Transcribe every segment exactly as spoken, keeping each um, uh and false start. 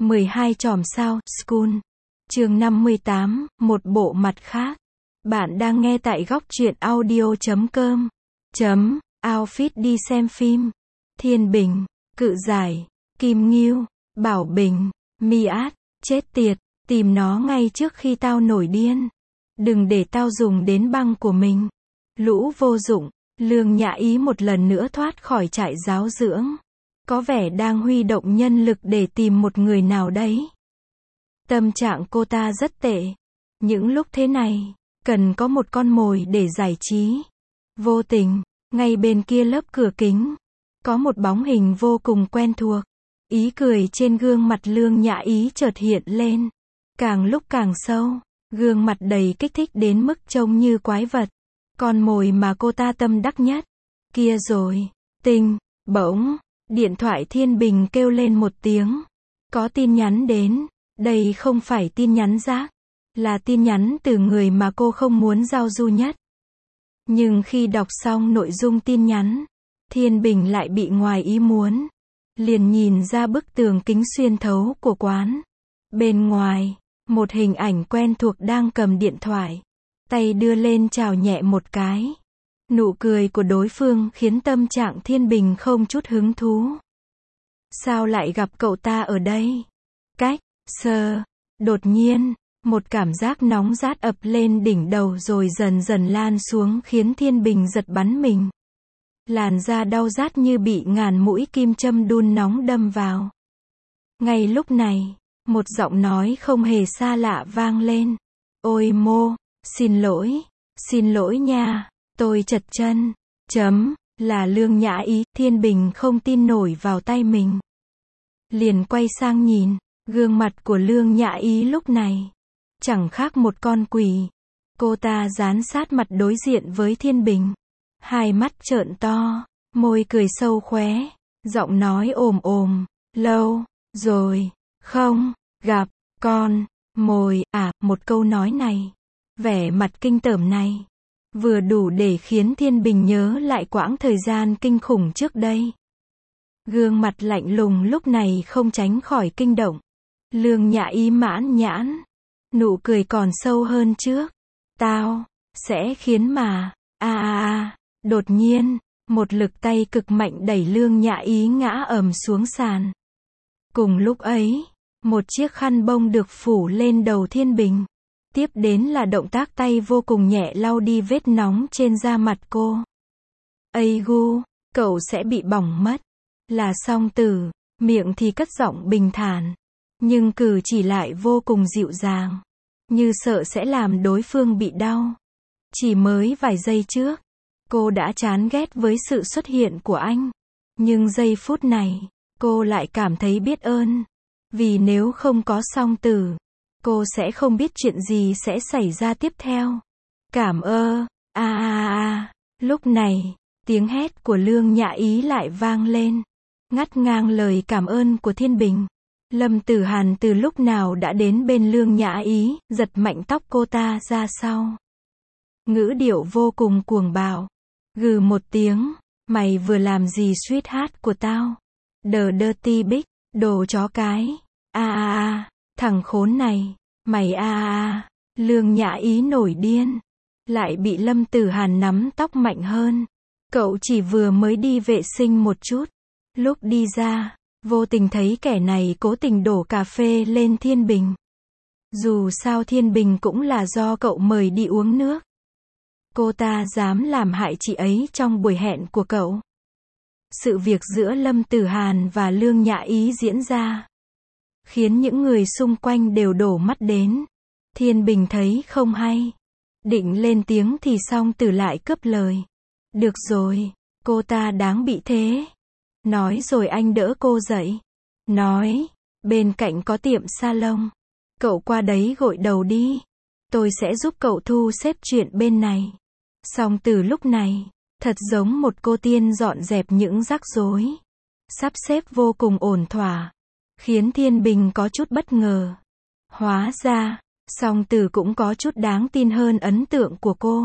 mười hai chòm sao, School. Chương năm mươi tám, một bộ mặt khác. Bạn đang nghe tại góc truyện audio chấm com. Chấm, outfit đi xem phim. Thiên Bình, Cự Giải, Kim Ngưu, Bảo Bình, Mi Át, chết tiệt, tìm nó ngay trước khi tao nổi điên. Đừng để tao dùng đến băng của mình. Lũ vô dụng, Lương Nhã Ý một lần nữa thoát khỏi trại giáo dưỡng. Có vẻ đang huy động nhân lực để tìm một người nào đấy. Tâm trạng cô ta rất tệ. Những lúc thế này, cần có một con mồi để giải trí. Vô tình, ngay bên kia lớp cửa kính, có một bóng hình vô cùng quen thuộc. Ý cười trên gương mặt Lương Nhã Ý chợt hiện lên. Càng lúc càng sâu, gương mặt đầy kích thích đến mức trông như quái vật. Con mồi mà cô ta tâm đắc nhất. Kia rồi, tinh, bỗng, điện thoại Thiên Bình kêu lên một tiếng. Có tin nhắn đến. Đây không phải tin nhắn rác, là tin nhắn từ người mà cô không muốn giao du nhất. Nhưng khi đọc xong nội dung tin nhắn, Thiên Bình lại bị ngoài ý muốn. Liền nhìn ra bức tường kính xuyên thấu của quán. Bên ngoài, một hình ảnh quen thuộc đang cầm điện thoại. Tay đưa lên chào nhẹ một cái. Nụ cười của đối phương khiến tâm trạng Thiên Bình không chút hứng thú. Sao lại gặp cậu ta ở đây? Cách, sơ, đột nhiên, một cảm giác nóng rát ập lên đỉnh đầu rồi dần dần lan xuống khiến Thiên Bình giật bắn mình. Làn da đau rát như bị ngàn mũi kim châm đun nóng đâm vào. Ngay lúc này, một giọng nói không hề xa lạ vang lên. Ôi Mô, xin lỗi, xin lỗi nha, tôi trật chân. Chấm, là Lương Nhã Ý. Thiên Bình không tin nổi vào tay mình. Liền quay sang nhìn, gương mặt của Lương Nhã Ý lúc này chẳng khác một con quỷ. Cô ta dán sát mặt đối diện với Thiên Bình, hai mắt trợn to, môi cười sâu khóe, giọng nói ồm ồm, lâu rồi không gặp con mồi à. Một câu nói này, vẻ mặt kinh tởm này, vừa đủ để khiến Thiên Bình nhớ lại quãng thời gian kinh khủng trước đây. Gương mặt lạnh lùng lúc này không tránh khỏi kinh động. Lương Nhã Ý mãn nhãn, nụ cười còn sâu hơn trước. Tao sẽ khiến mà a a a. Đột nhiên, một lực tay cực mạnh đẩy Lương Nhã Ý ngã ầm xuống sàn. Cùng lúc ấy, một chiếc khăn bông được phủ lên đầu Thiên Bình. Tiếp đến là động tác tay vô cùng nhẹ lau đi vết nóng trên da mặt cô. Ây gu, cậu sẽ bị bỏng mất. Là Song Tử, miệng thì cất giọng bình thản, nhưng cử chỉ lại vô cùng dịu dàng, như sợ sẽ làm đối phương bị đau. Chỉ mới vài giây trước, cô đã chán ghét với sự xuất hiện của anh. Nhưng giây phút này, cô lại cảm thấy biết ơn. Vì nếu không có Song Tử, cô sẽ không biết chuyện gì sẽ xảy ra tiếp theo. Cảm ơn, a a a. Lúc này, tiếng hét của Lương Nhã Ý lại vang lên, ngắt ngang lời cảm ơn của Thiên Bình. Lâm Tử Hàn từ lúc nào đã đến bên Lương Nhã Ý, giật mạnh tóc cô ta ra sau. Ngữ điệu vô cùng cuồng bạo. Gừ một tiếng, mày vừa làm gì sweetheart của tao? The dirty bitch, đồ chó cái. A a a, thằng khốn này, mày a a a. Lương Nhã Ý nổi điên, lại bị Lâm Tử Hàn nắm tóc mạnh hơn. Cậu chỉ vừa mới đi vệ sinh một chút. Lúc đi ra, vô tình thấy kẻ này cố tình đổ cà phê lên Thiên Bình. Dù sao Thiên Bình cũng là do cậu mời đi uống nước. Cô ta dám làm hại chị ấy trong buổi hẹn của cậu. Sự việc giữa Lâm Tử Hàn và Lương Nhã Ý diễn ra, khiến những người xung quanh đều đổ mắt đến. Thiên Bình thấy không hay, định lên tiếng thì Song Tử lại cướp lời. Được rồi, cô ta đáng bị thế. Nói rồi anh đỡ cô dậy. Nói, bên cạnh có tiệm salon. Cậu qua đấy gội đầu đi. Tôi sẽ giúp cậu thu xếp chuyện bên này. Song Tử lúc này, thật giống một cô tiên dọn dẹp những rắc rối. Sắp xếp vô cùng ổn thỏa, khiến Thiên Bình có chút bất ngờ. Hóa ra, Song Tử cũng có chút đáng tin hơn ấn tượng của cô.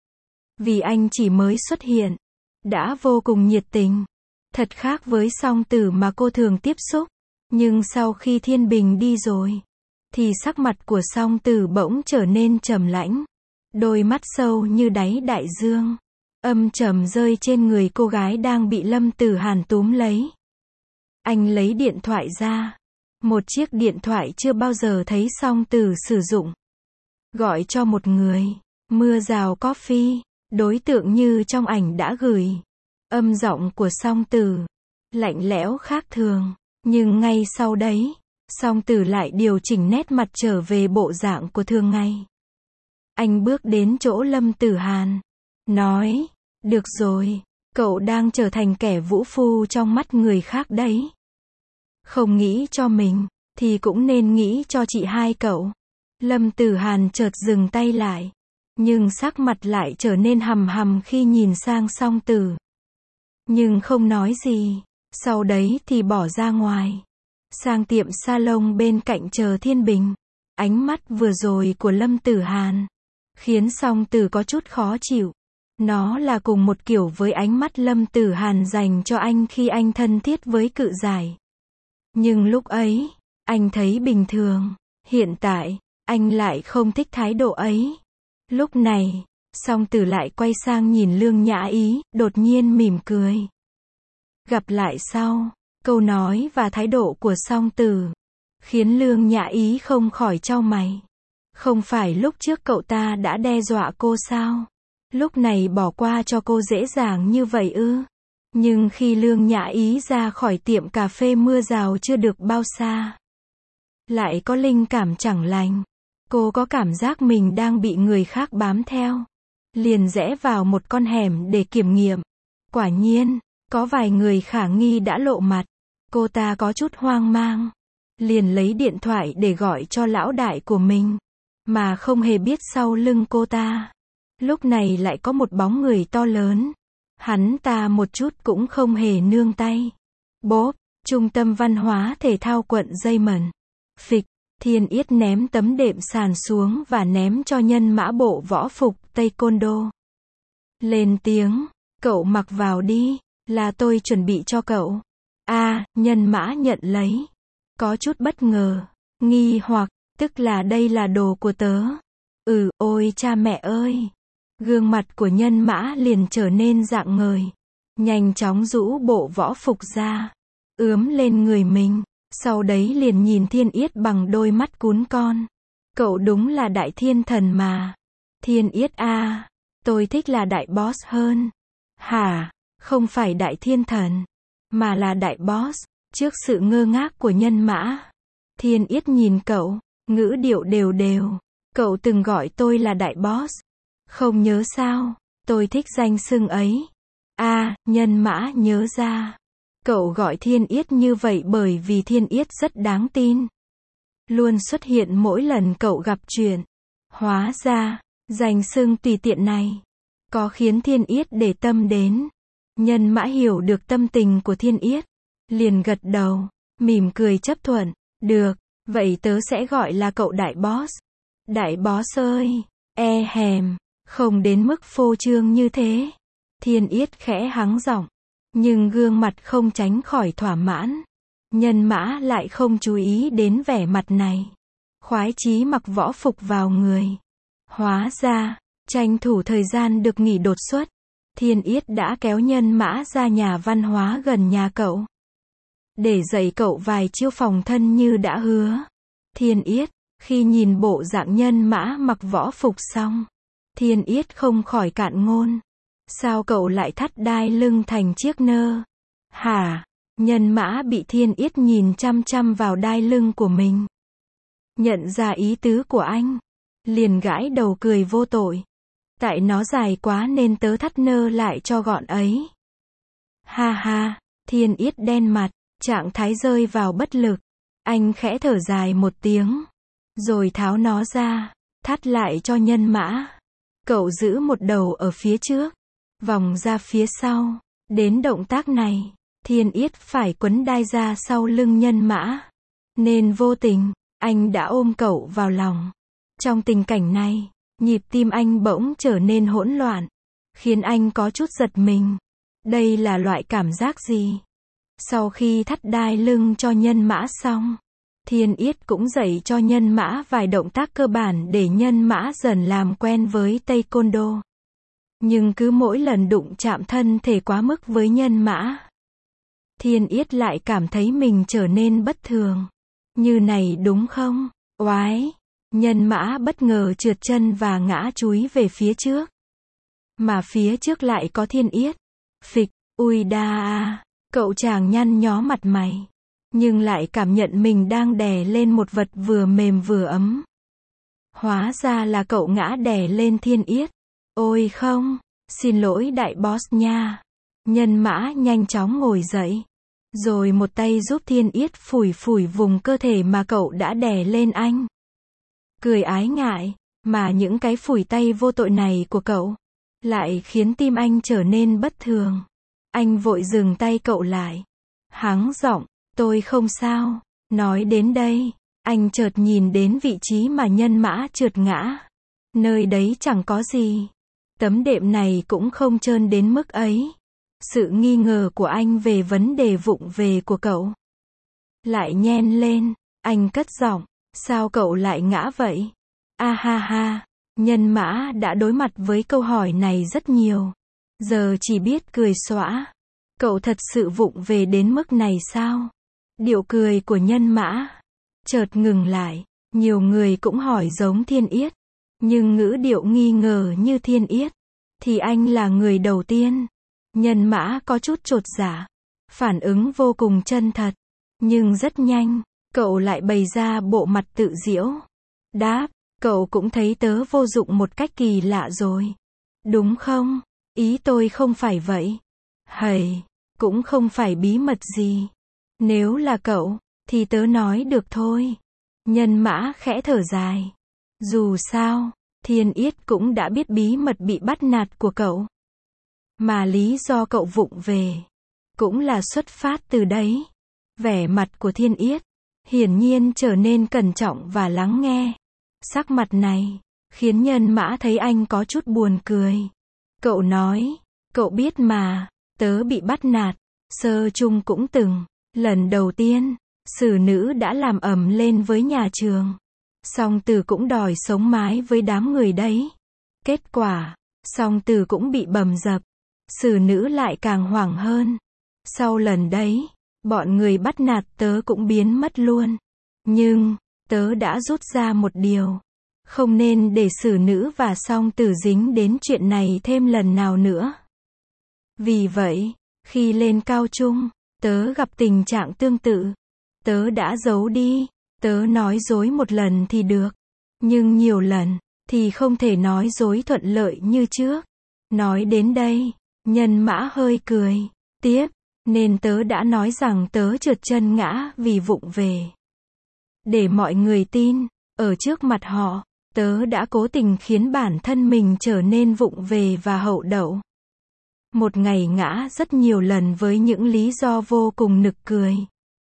Vì anh chỉ mới xuất hiện, đã vô cùng nhiệt tình. Thật khác với Song Tử mà cô thường tiếp xúc. Nhưng sau khi Thiên Bình đi rồi, thì sắc mặt của Song Tử bỗng trở nên trầm lãnh. Đôi mắt sâu như đáy đại dương, âm trầm rơi trên người cô gái đang bị Lâm Tử Hàn túm lấy. Anh lấy điện thoại ra. Một chiếc điện thoại chưa bao giờ thấy Song Tử sử dụng. Gọi cho một người. Mưa rào coffee. Đối tượng như trong ảnh đã gửi. Âm giọng của Song Tử lạnh lẽo khác thường. Nhưng ngay sau đấy, Song Tử lại điều chỉnh nét mặt trở về bộ dạng của thường ngày. Anh bước đến chỗ Lâm Tử Hàn. Nói, được rồi, cậu đang trở thành kẻ vũ phu trong mắt người khác đấy. Không nghĩ cho mình, thì cũng nên nghĩ cho chị hai cậu. Lâm Tử Hàn chợt dừng tay lại. Nhưng sắc mặt lại trở nên hầm hầm khi nhìn sang Song Tử. Nhưng không nói gì. Sau đấy thì bỏ ra ngoài. Sang tiệm salon bên cạnh chờ Thiên Bình. Ánh mắt vừa rồi của Lâm Tử Hàn khiến Song Tử có chút khó chịu. Nó là cùng một kiểu với ánh mắt Lâm Tử Hàn dành cho anh khi anh thân thiết với Cự Giải. Nhưng lúc ấy, anh thấy bình thường. Hiện tại, anh lại không thích thái độ ấy. Lúc này, Song Tử lại quay sang nhìn Lương Nhã Ý, đột nhiên mỉm cười. Gặp lại sau. Câu nói và thái độ của Song Tử khiến Lương Nhã Ý không khỏi chau mày. Không phải lúc trước cậu ta đã đe dọa cô sao? Lúc này bỏ qua cho cô dễ dàng như vậy ư? Nhưng khi Lương Nhã Ý ra khỏi tiệm cà phê mưa rào chưa được bao xa, lại có linh cảm chẳng lành. Cô có cảm giác mình đang bị người khác bám theo. Liền rẽ vào một con hẻm để kiểm nghiệm. Quả nhiên, có vài người khả nghi đã lộ mặt. Cô ta có chút hoang mang. Liền lấy điện thoại để gọi cho lão đại của mình. Mà không hề biết sau lưng cô ta, lúc này lại có một bóng người to lớn. Hắn ta một chút cũng không hề nương tay. Bốp, Trung tâm Văn hóa Thể thao quận Dây Mẩn. Phịch, Thiên Yết ném tấm đệm sàn xuống và ném cho Nhân Mã bộ võ phục Taekwondo. Lên tiếng, cậu mặc vào đi, là tôi chuẩn bị cho cậu. A, à, Nhân Mã nhận lấy. Có chút bất ngờ, nghi hoặc, tức là đây là đồ của tớ. Ừ, ôi cha mẹ ơi. Gương mặt của Nhân Mã liền trở nên rạng ngời. Nhanh chóng rũ bộ võ phục ra. Ướm lên người mình. Sau đấy liền nhìn Thiên Yết bằng đôi mắt cún con. Cậu đúng là đại thiên thần mà. Thiên Yết a, à, tôi thích là đại boss hơn. Hả? Không phải đại thiên thần, mà là đại boss. Trước sự ngơ ngác của Nhân Mã, Thiên Yết nhìn cậu, ngữ điệu đều đều. Cậu từng gọi tôi là đại boss. Không nhớ sao? Tôi thích danh xưng ấy. A, à, Nhân Mã nhớ ra. Cậu gọi Thiên Yết như vậy bởi vì Thiên Yết rất đáng tin. Luôn xuất hiện mỗi lần cậu gặp chuyện. Hóa ra, danh xưng tùy tiện này có khiến Thiên Yết để tâm đến. Nhân Mã hiểu được tâm tình của Thiên Yết, liền gật đầu, mỉm cười chấp thuận. Được, vậy tớ sẽ gọi là cậu đại boss. Đại boss ơi, e hèm, không đến mức phô trương như thế. Thiên Yết khẽ hắng giọng, nhưng gương mặt không tránh khỏi thỏa mãn. Nhân Mã lại không chú ý đến vẻ mặt này. Khoái chí mặc võ phục vào người. Hóa ra, tranh thủ thời gian được nghỉ đột xuất, Thiên Yết đã kéo Nhân Mã ra nhà văn hóa gần nhà cậu, để dạy cậu vài chiêu phòng thân như đã hứa. Thiên Yết, khi nhìn bộ dạng Nhân Mã mặc võ phục xong, Thiên Yết không khỏi cạn ngôn. Sao cậu lại thắt đai lưng thành chiếc nơ? Hả? Nhân Mã bị Thiên Yết nhìn chăm chăm vào đai lưng của mình. Nhận ra ý tứ của anh, liền gãi đầu cười vô tội. Tại nó dài quá nên tớ thắt nơ lại cho gọn ấy. Ha ha, Thiên Yết đen mặt, trạng thái rơi vào bất lực. Anh khẽ thở dài một tiếng, rồi tháo nó ra, thắt lại cho Nhân Mã. Cậu giữ một đầu ở phía trước, vòng ra phía sau. Đến động tác này, Thiên Yết phải quấn đai ra sau lưng Nhân Mã, nên vô tình, anh đã ôm cậu vào lòng. Trong tình cảnh này, nhịp tim anh bỗng trở nên hỗn loạn, khiến anh có chút giật mình. Đây là loại cảm giác gì? Sau khi thắt đai lưng cho nhân mã xong, Thiên Yết cũng dạy cho nhân mã vài động tác cơ bản để nhân mã dần làm quen với Taekwondo. Nhưng cứ mỗi lần đụng chạm thân thể quá mức với nhân mã, Thiên Yết lại cảm thấy mình trở nên bất thường. Như này đúng không? Oái! Nhân mã bất ngờ trượt chân và ngã chúi về phía trước. Mà phía trước lại có Thiên Yết. Phịch! Ui đa à! Cậu chàng nhăn nhó mặt mày. Nhưng lại cảm nhận mình đang đè lên một vật vừa mềm vừa ấm. Hóa ra là cậu ngã đè lên Thiên Yết. Ôi không! Xin lỗi đại boss nha. Nhân mã nhanh chóng ngồi dậy. Rồi một tay giúp Thiên Yết phủi phủi vùng cơ thể mà cậu đã đè lên anh. Cười ái ngại, mà những cái phủi tay vô tội này của cậu lại khiến tim anh trở nên bất thường. Anh vội dừng tay cậu lại. Hắng giọng, tôi không sao. Nói đến đây, anh chợt nhìn đến vị trí mà nhân mã trượt ngã. Nơi đấy chẳng có gì. Tấm đệm này cũng không trơn đến mức ấy. Sự nghi ngờ của anh về vấn đề vụng về của cậu lại nhen lên. Anh cất giọng, sao cậu lại ngã vậy? A ha ha, nhân mã đã đối mặt với câu hỏi này rất nhiều. Giờ chỉ biết cười xõa. Cậu thật sự vụng về đến mức này sao? Điệu cười của nhân mã chợt ngừng lại. Nhiều người cũng hỏi giống Thiên Yết, nhưng ngữ điệu nghi ngờ như Thiên Yết thì anh là người đầu tiên. Nhân mã có chút chột dạ, phản ứng vô cùng chân thật, nhưng rất nhanh, cậu lại bày ra bộ mặt tự giễu. Đáp, cậu cũng thấy tớ vô dụng một cách kỳ lạ rồi. Đúng không? Ý tôi không phải vậy. Hầy, cũng không phải bí mật gì. Nếu là cậu, thì tớ nói được thôi. Nhân mã khẽ thở dài. Dù sao, Thiên Yết cũng đã biết bí mật bị bắt nạt của cậu. Mà lý do cậu vụng về cũng là xuất phát từ đấy. Vẻ mặt của Thiên Yết hiển nhiên trở nên cẩn trọng và lắng nghe. Sắc mặt này khiến nhân mã thấy anh có chút buồn cười. Cậu nói, cậu biết mà, tớ bị bắt nạt, sơ chung cũng từng. Lần đầu tiên, xử nữ đã làm ầm lên với nhà trường. Song Từ cũng đòi sống mái với đám người đấy. Kết quả, Song Từ cũng bị bầm dập. Xử nữ lại càng hoảng hơn. Sau lần đấy, bọn người bắt nạt tớ cũng biến mất luôn. Nhưng, tớ đã rút ra một điều. Không nên để xử nữ và Song Tử dính đến chuyện này thêm lần nào nữa. Vì vậy, khi lên cao trung, tớ gặp tình trạng tương tự. Tớ đã giấu đi. Tớ nói dối một lần thì được. Nhưng nhiều lần, thì không thể nói dối thuận lợi như trước. Nói đến đây, nhân mã hơi cười. Tiếp, nên tớ đã nói rằng tớ trượt chân ngã vì vụng về. Để mọi người tin, ở trước mặt họ, tớ đã cố tình khiến bản thân mình trở nên vụng về và hậu đậu. Một ngày ngã rất nhiều lần với những lý do vô cùng nực cười.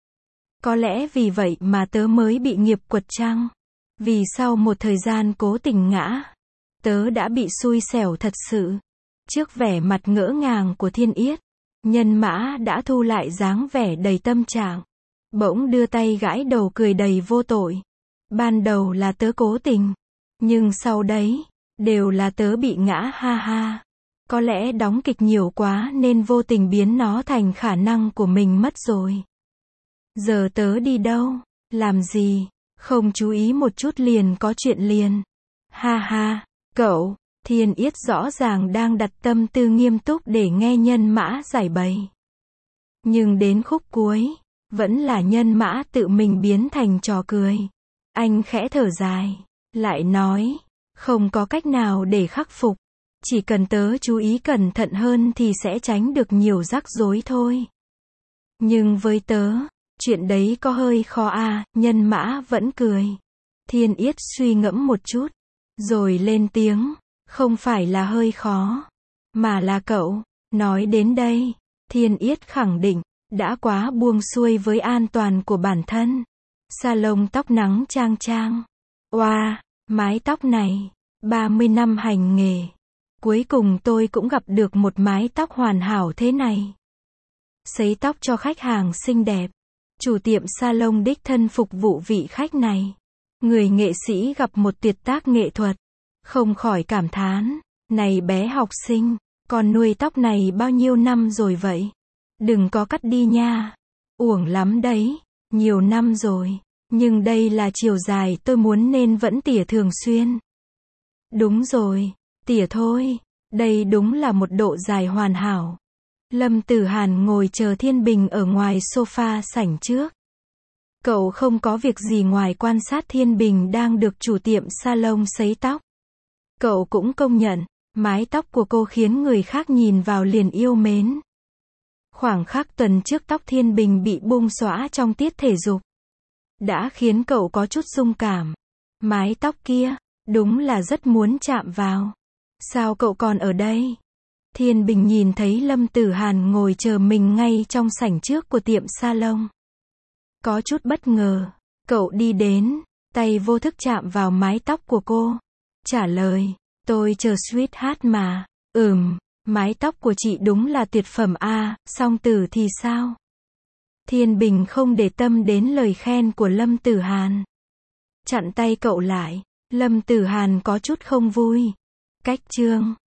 Có lẽ vì vậy mà tớ mới bị nghiệp quật chăng? Vì sau một thời gian cố tình ngã, tớ đã bị xui xẻo thật sự. Trước vẻ mặt ngỡ ngàng của Thiên Yết, nhân mã đã thu lại dáng vẻ đầy tâm trạng. Bỗng đưa tay gãi đầu cười đầy vô tội. Ban đầu là tớ cố tình, nhưng sau đấy, đều là tớ bị ngã ha ha. Có lẽ đóng kịch nhiều quá nên vô tình biến nó thành khả năng của mình mất rồi. Giờ tớ đi đâu? Làm gì? Không chú ý một chút liền có chuyện liền. Ha ha, cậu, Thiên Yết rõ ràng đang đặt tâm tư nghiêm túc để nghe nhân mã giải bày. Nhưng đến khúc cuối, vẫn là nhân mã tự mình biến thành trò cười. Anh khẽ thở dài, lại nói, không có cách nào để khắc phục. Chỉ cần tớ chú ý cẩn thận hơn thì sẽ tránh được nhiều rắc rối thôi. Nhưng với tớ, chuyện đấy có hơi khó à, nhân mã vẫn cười. Thiên Yết suy ngẫm một chút, rồi lên tiếng, không phải là hơi khó, mà là cậu. Nói đến đây, Thiên Yết khẳng định, đã quá buông xuôi với an toàn của bản thân. Salon tóc nắng trang trang. Oa, wow, mái tóc này, ba mươi năm hành nghề. Cuối cùng tôi cũng gặp được một mái tóc hoàn hảo thế này. sấy tóc cho khách hàng xinh đẹp. Chủ tiệm salon đích thân phục vụ vị khách này. Người nghệ sĩ gặp một tuyệt tác nghệ thuật. Không khỏi cảm thán, này bé học sinh, con nuôi tóc này bao nhiêu năm rồi vậy? Đừng có cắt đi nha. Uổng lắm đấy, nhiều năm rồi. Nhưng đây là chiều dài tôi muốn nên vẫn tỉa thường xuyên. Đúng rồi, tỉa thôi. Đây đúng là một độ dài hoàn hảo. Lâm Tử Hàn ngồi chờ Thiên Bình ở ngoài sofa sảnh trước. Cậu không có việc gì ngoài quan sát Thiên Bình đang được chủ tiệm salon sấy tóc. Cậu cũng công nhận, mái tóc của cô khiến người khác nhìn vào liền yêu mến. Khoảng khắc tuần trước tóc Thiên Bình bị bung xõa trong tiết thể dục. Đã khiến cậu có chút rung cảm. Mái tóc kia, đúng là rất muốn chạm vào. Sao cậu còn ở đây? Thiên Bình nhìn thấy Lâm Tử Hàn ngồi chờ mình ngay trong sảnh trước của tiệm salon. Có chút bất ngờ, cậu đi đến, tay vô thức chạm vào mái tóc của cô. Trả lời, tôi chờ sweetheart mà. Ừm, mái tóc của chị đúng là tuyệt phẩm a, song tử thì sao? Thiên Bình không để tâm đến lời khen của Lâm Tử Hàn. Chặn tay cậu lại, Lâm Tử Hàn có chút không vui. Cách chương